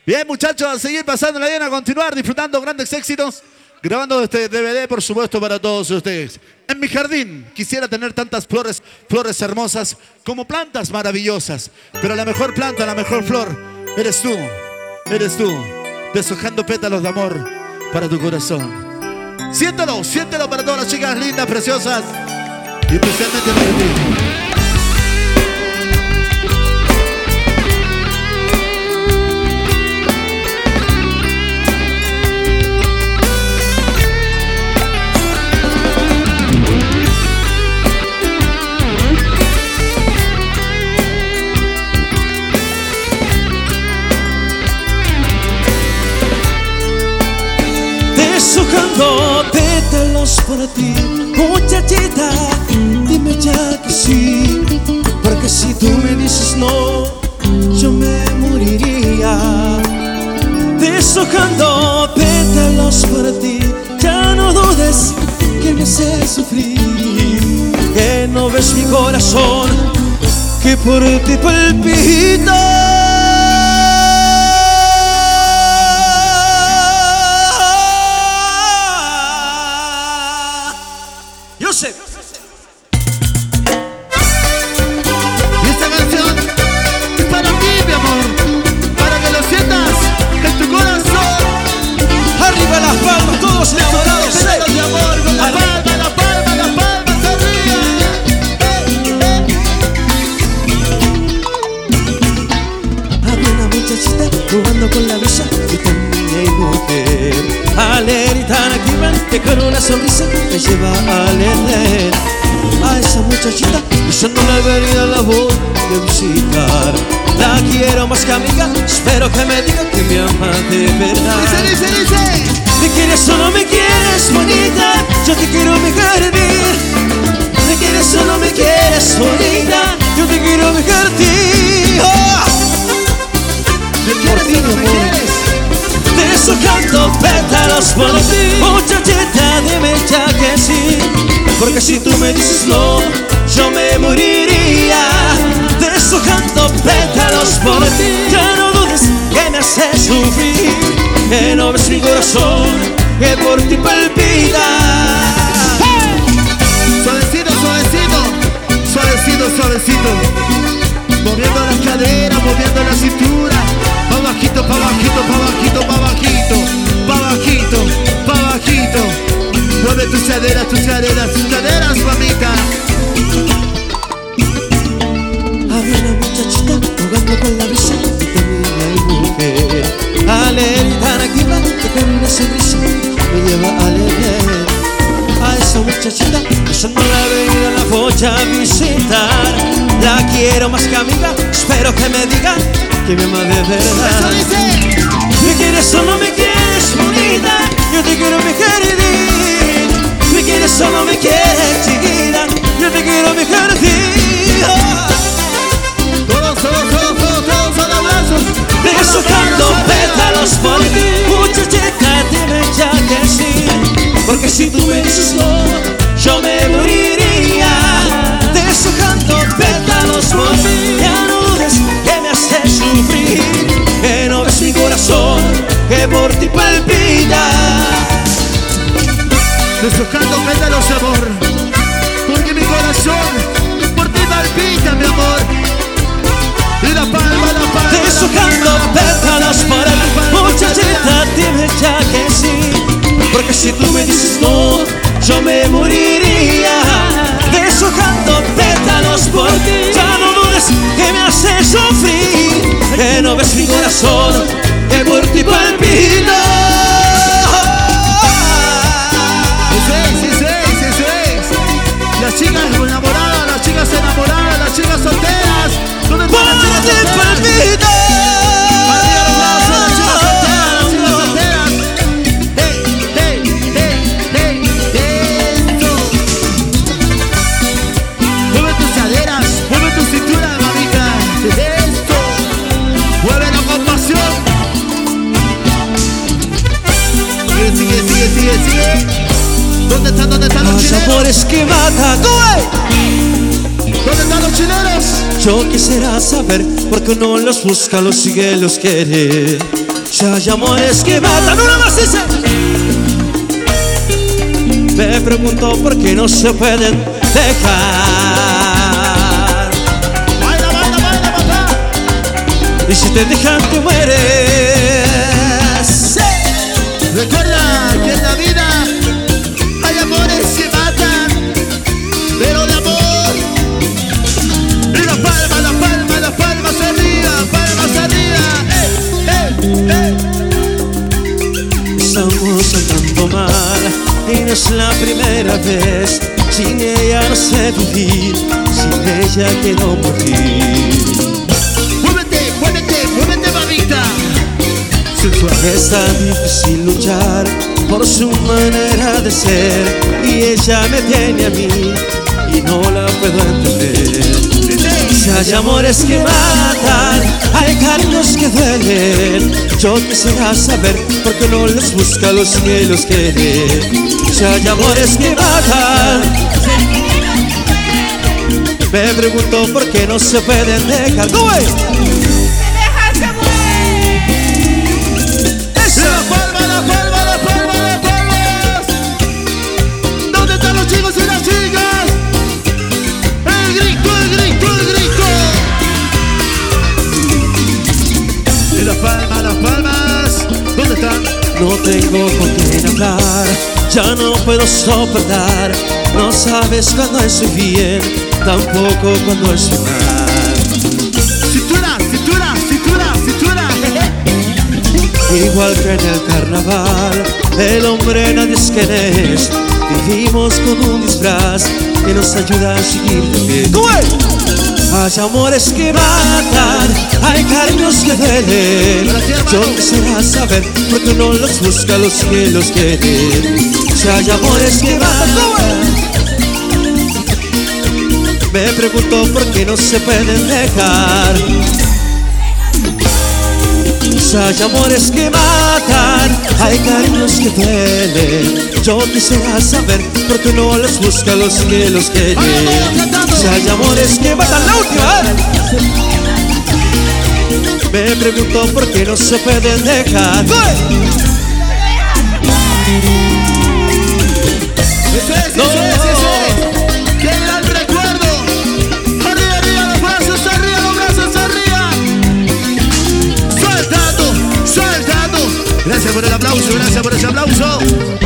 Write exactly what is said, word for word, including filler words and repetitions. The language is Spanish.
Bien, muchachos, a seguir pasándola bien, a continuar disfrutando grandes éxitos, grabando este D V D, por supuesto, para todos ustedes. En mi jardín quisiera tener tantas flores, flores hermosas, como plantas maravillosas, pero la mejor planta, la mejor flor, eres tú, eres tú, deshojando pétalos de amor para tu corazón. Siéntelo, siéntelo para todas las chicas lindas, preciosas, y especialmente para ti. Deshojando pétalos para ti, muchachita, dime ya que sí, porque si tú me dices no, yo me moriría. Deshojando pétalos para ti, ya no dudes que me hace sufrir, que no ves mi corazón, que por ti palpita. Yo sé. Y esta canción es para ti, mi amor, para que lo sientas en tu corazón. Arriba las palmas, todos enamorados. Pétalos de amor, con la palma, la palma, la palma, sonríe. Había una muchachita jugando con la brisa y tenía y mujer. Alerita aquí van, que con una sonrisa me lleva a leer. A esa muchachita, usando la avenida la voy a visitar. La quiero más que amiga, espero que me diga que me ama de verdad. Dice, dice, dice. ¿Me quieres o no me quieres, bonita? Yo te quiero mi jardín. ¿Me quieres o no me quieres, bonita? Yo te quiero mi jardín. Oh. ¿Me quieres o no me quieres? Deshojando pétalos por ti, muchachita, dime ya que sí, porque si tú me dices no, yo me moriría. Deshojando pétalos por ti, ya no dudes que me haces sufrir, que no ves mi corazón, que por ti palpita. Suavecito, suavecito, suavecito, suavecito, moviendo las caderas, moviendo la cintura, pa' bajito, pa' bajito, pa' bajito, pa' bajito, pa' bajito, pa' bajito. Mueve tus caderas, tus caderas, tus caderas, mamita. Había una muchachita jugando con la brisa y tenía y mujer. Alerita aquí va, que con una sonrisa me lleva a leer. A esa muchachita, usando la avenida la voy a visitar. La quiero más que amiga, espero que me diga que me ama de verdad. ¿Me quieres o no me quieres, bonita? Yo te quiero mi jardín. ¿Me quieres o no me quieres, chiquita? Yo te quiero mi jardín. Oh. Todos, todos, todos, todos, todos, son abrazos. Deshojando pétalos por ti, muchachita, dime ya que sí, porque si tú me dices no, yo me moriría. Deshojando pétalos por ti, ya no dudes que me haces sufrir, que no ves mi corazón, que por ti palpita. Deshojando pétalos de amor, porque mi corazón por ti palpita, mi amor. Y la palma, la palma, Deshojando pétalos por ti, muchachita, dime ya que sí, porque si tú me dices no, yo me moriría. Deshojando pétalos por ti, ya no dudes que me haces sufrir, que no ves mi corazón, que por ti palpita. Sí, sí, sí, sí, sí. Las chicas enamoradas, las chicas enamoradas, las chicas solteras. ¿Dónde están las chicas solteras? Palpita. Arriba los brazos, las chicas solteras, las chicas solteras. Hey, hey, hey, hey, esto. Mueve tus caderas, mueve tu cintura, mamita. Esto. Muévelo con pasión. Sigue, sigue, sigue, sigue, sigue. ¿Dónde están, dónde están los Los chilenos? amores que matan, ¿Dónde están los chilenos? yo quisiera saber por qué uno los busca, los sigue, los quiere. Si hay amores que matan, una más dice. Me pregunto por qué no se pueden dejar. Baila, baila, baila, papá. Y si te dejan te mueres. Recuerda que en la vida hay amores que matan, pero de amor. Y la palma, la palma, la palma se ría, palma se ría. ¡Eh, eh, eh! Estamos andando mal y no es la primera vez. Sin ella no sé vivir, sin ella quiero morir. Muévete, muévete, muévete, mamita. Es tan difícil luchar por su manera de ser, y ella me tiene a mí y no la puedo entender. Si hay amores que matan, hay cariños que duelen. Yo quisiera saber por qué no los busca los cielos querer. Si hay amores que matan, me pregunto por qué no se pueden dejar. ¡Go away! La palma, la palma, la palma, la palmas. ¿Dónde están los chicos y las chicas? El grito, el grito, el grito. Y las palmas, las palmas. ¿Dónde están? No tengo con quién hablar, ya no puedo soportar. No sabes cuando estoy bien, tampoco cuando estoy mal. Cintura, cintura, cintura, cintura. Igual que en el carnaval, el hombre nadie es quien es. Vivimos con un disfraz que nos ayuda a seguir de pie. Hay amores que matan, hay cariños que duelen. Yo quisiera saber por qué no los busca los cielos quieren. Si hay amores que matan, me pregunto por qué no se pueden dejar. Si hay amores que matan, hay cariños que duelen. Yo quisiera saber por qué no los busca los cielos quieren. Si hay amores que matan, la última. Me pregunto por qué no se pueden dejar. Eso es, eso No. es, eso es. ¡Qué gran recuerdo! Arriba, arriba los brazos, arriba los brazos, arriba. Soltando, soltando. Gracias por el aplauso, gracias por ese aplauso.